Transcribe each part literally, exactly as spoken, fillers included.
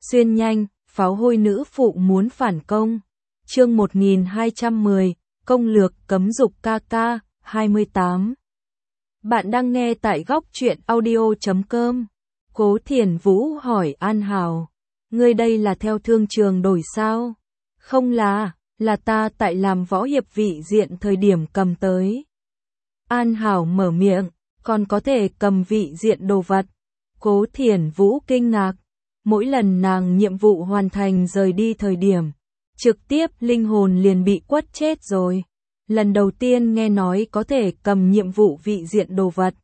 Xuyên nhanh, pháo hôi nữ phụ muốn phản công. Chương một nghìn hai trăm mười, công lược cấm dục ca ca, hai mươi tám. Bạn đang nghe tại góc truyện audio chấm com. Cố Thiển Vũ hỏi An Hảo, ngươi đây là theo thương trường đổi sao? Không là, là ta tại làm võ hiệp vị diện thời điểm cầm tới. An Hảo mở miệng, còn có thể cầm vị diện đồ vật. Cố Thiển Vũ kinh ngạc, mỗi lần nàng nhiệm vụ hoàn thành rời đi thời điểm, trực tiếp linh hồn liền bị quất chết rồi. Lần đầu tiên nghe nói có thể cầm nhiệm vụ vị diện đồ vật.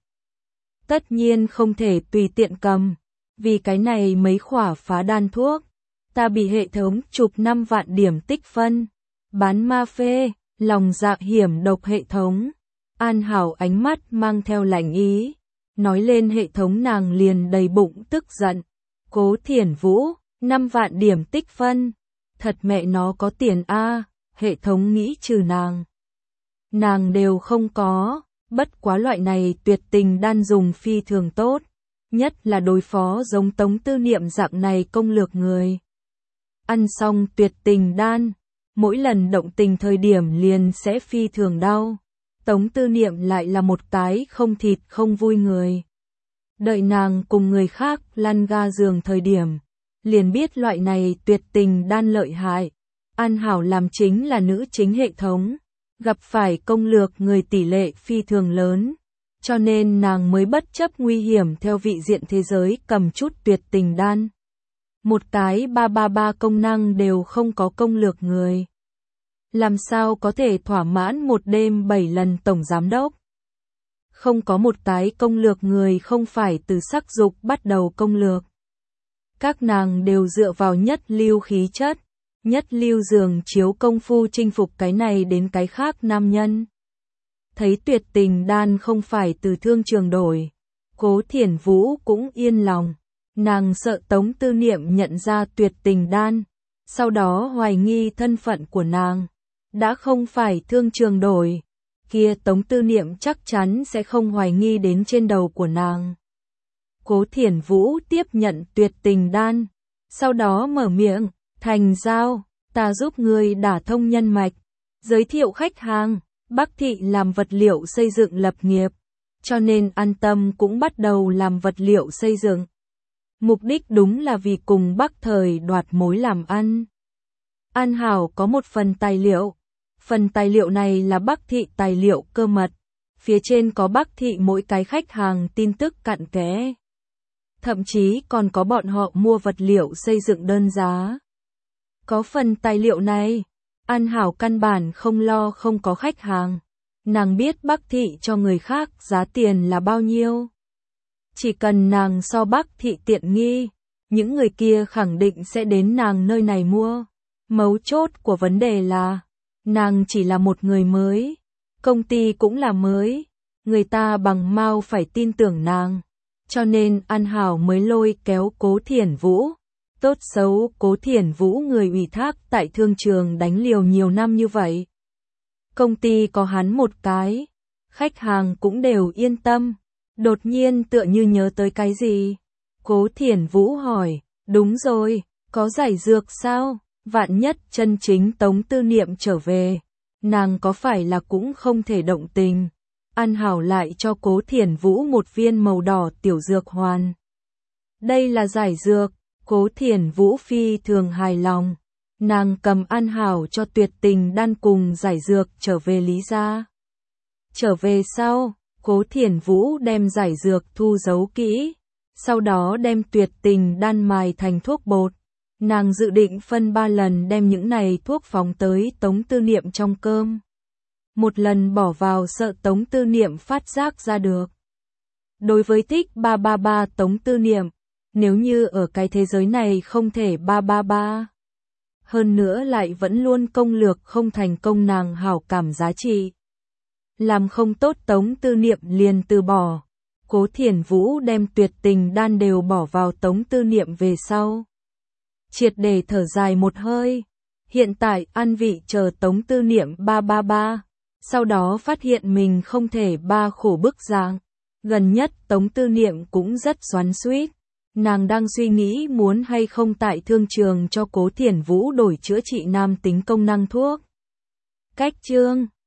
Tất nhiên không thể tùy tiện cầm, vì cái này mấy khỏa phá đan thuốc, ta bị hệ thống chụp năm vạn điểm tích phân. Bán ma phê, lòng dạ hiểm độc hệ thống. An Hảo ánh mắt mang theo lạnh ý, nói lên hệ thống nàng liền đầy bụng tức giận. Cố Thiển Vũ, năm vạn điểm tích phân, thật mẹ nó có tiền a, hệ thống nghĩ trừ nàng. Nàng đều không có, bất quá loại này tuyệt tình đan dùng phi thường tốt, nhất là đối phó giống Tống Tư Niệm dạng này công lược người. Ăn xong tuyệt tình đan, mỗi lần động tình thời điểm liền sẽ phi thường đau. Tống Tư Niệm lại là một cái không thịt không vui người. Đợi nàng cùng người khác lăn ga giường thời điểm, liền biết loại này tuyệt tình đan lợi hại. An Hảo làm chính là nữ chính hệ thống, gặp phải công lược người tỷ lệ phi thường lớn, cho nên nàng mới bất chấp nguy hiểm theo vị diện thế giới cầm chút tuyệt tình đan. Một cái ba ba ba công năng đều không có công lược người, làm sao có thể thỏa mãn một đêm bảy lần tổng giám đốc. Không có một cái công lược người không phải từ sắc dục bắt đầu công lược. Các nàng đều dựa vào nhất lưu khí chất, nhất lưu giường chiếu công phu chinh phục cái này đến cái khác nam nhân. Thấy tuyệt tình đan không phải từ thương trường đổi, Cố Thiển Vũ cũng yên lòng. Nàng sợ Tống Tư Niệm nhận ra tuyệt tình đan, sau đó hoài nghi thân phận của nàng. Đã không phải thương trường đổi, kia Tống Tư Niệm chắc chắn sẽ không hoài nghi đến trên đầu của nàng. Cố Thiển Vũ tiếp nhận tuyệt tình đan, sau đó mở miệng, thành giao, ta giúp ngươi đả thông nhân mạch, giới thiệu khách hàng. Bắc Thị làm vật liệu xây dựng lập nghiệp, cho nên An Tâm cũng bắt đầu làm vật liệu xây dựng. Mục đích đúng là vì cùng Bắc Thời đoạt mối làm ăn. An Hảo có một phần tài liệu, phần tài liệu này là Bắc Thị tài liệu cơ mật, phía trên có Bắc Thị mỗi cái khách hàng tin tức cặn kẽ. Thậm chí còn có bọn họ mua vật liệu xây dựng đơn giá. Có phần tài liệu này, An Hảo căn bản không lo không có khách hàng. Nàng biết Bắc Thị cho người khác giá tiền là bao nhiêu. Chỉ cần nàng so Bắc Thị tiện nghi, những người kia khẳng định sẽ đến nàng nơi này mua. Mấu chốt của vấn đề là, nàng chỉ là một người mới, công ty cũng là mới, người ta bằng mau phải tin tưởng nàng. Cho nên An Hảo mới lôi kéo Cố Thiển Vũ. Tốt xấu Cố Thiển Vũ người ủy thác tại thương trường đánh liều nhiều năm như vậy. Công ty có hắn một cái, khách hàng cũng đều yên tâm. Đột nhiên tựa như nhớ tới cái gì. Cố Thiển Vũ hỏi, đúng rồi, có giải dược sao? Vạn nhất chân chính Tống Tư Niệm trở về, nàng có phải là cũng không thể động tình. An Hảo lại cho Cố Thiển Vũ một viên màu đỏ tiểu dược hoàn. Đây là giải dược. Cố Thiển Vũ phi thường hài lòng. Nàng cầm An Hảo cho tuyệt tình đan cùng giải dược trở về Lý gia. Trở về sau, Cố Thiển Vũ đem giải dược thu giấu kỹ, sau đó đem tuyệt tình đan mài thành thuốc bột. Nàng dự định phân ba lần đem những này thuốc phóng tới Tống Tư Niệm trong cơm. Một lần bỏ vào sợ Tống Tư Niệm phát giác ra được. Đối với thích ba ba ba Tống Tư Niệm, nếu như ở cái thế giới này không thể ba ba ba, hơn nữa lại vẫn luôn công lược không thành công, nàng hảo cảm giá trị. Làm không tốt Tống Tư Niệm liền từ bỏ. Cố Thiển Vũ đem tuyệt tình đan đều bỏ vào Tống Tư Niệm về sau. Triệt để thở dài một hơi. Hiện tại ăn vị chờ Tống Tư Niệm ba ba ba, sau đó phát hiện mình không thể ba khổ bức dạng. Gần nhất Tống Tư Niệm cũng rất xoắn xuýt. Nàng đang suy nghĩ muốn hay không tại thương trường cho Cố Thiển Vũ đổi chữa trị nam tính công năng thuốc. Cách chương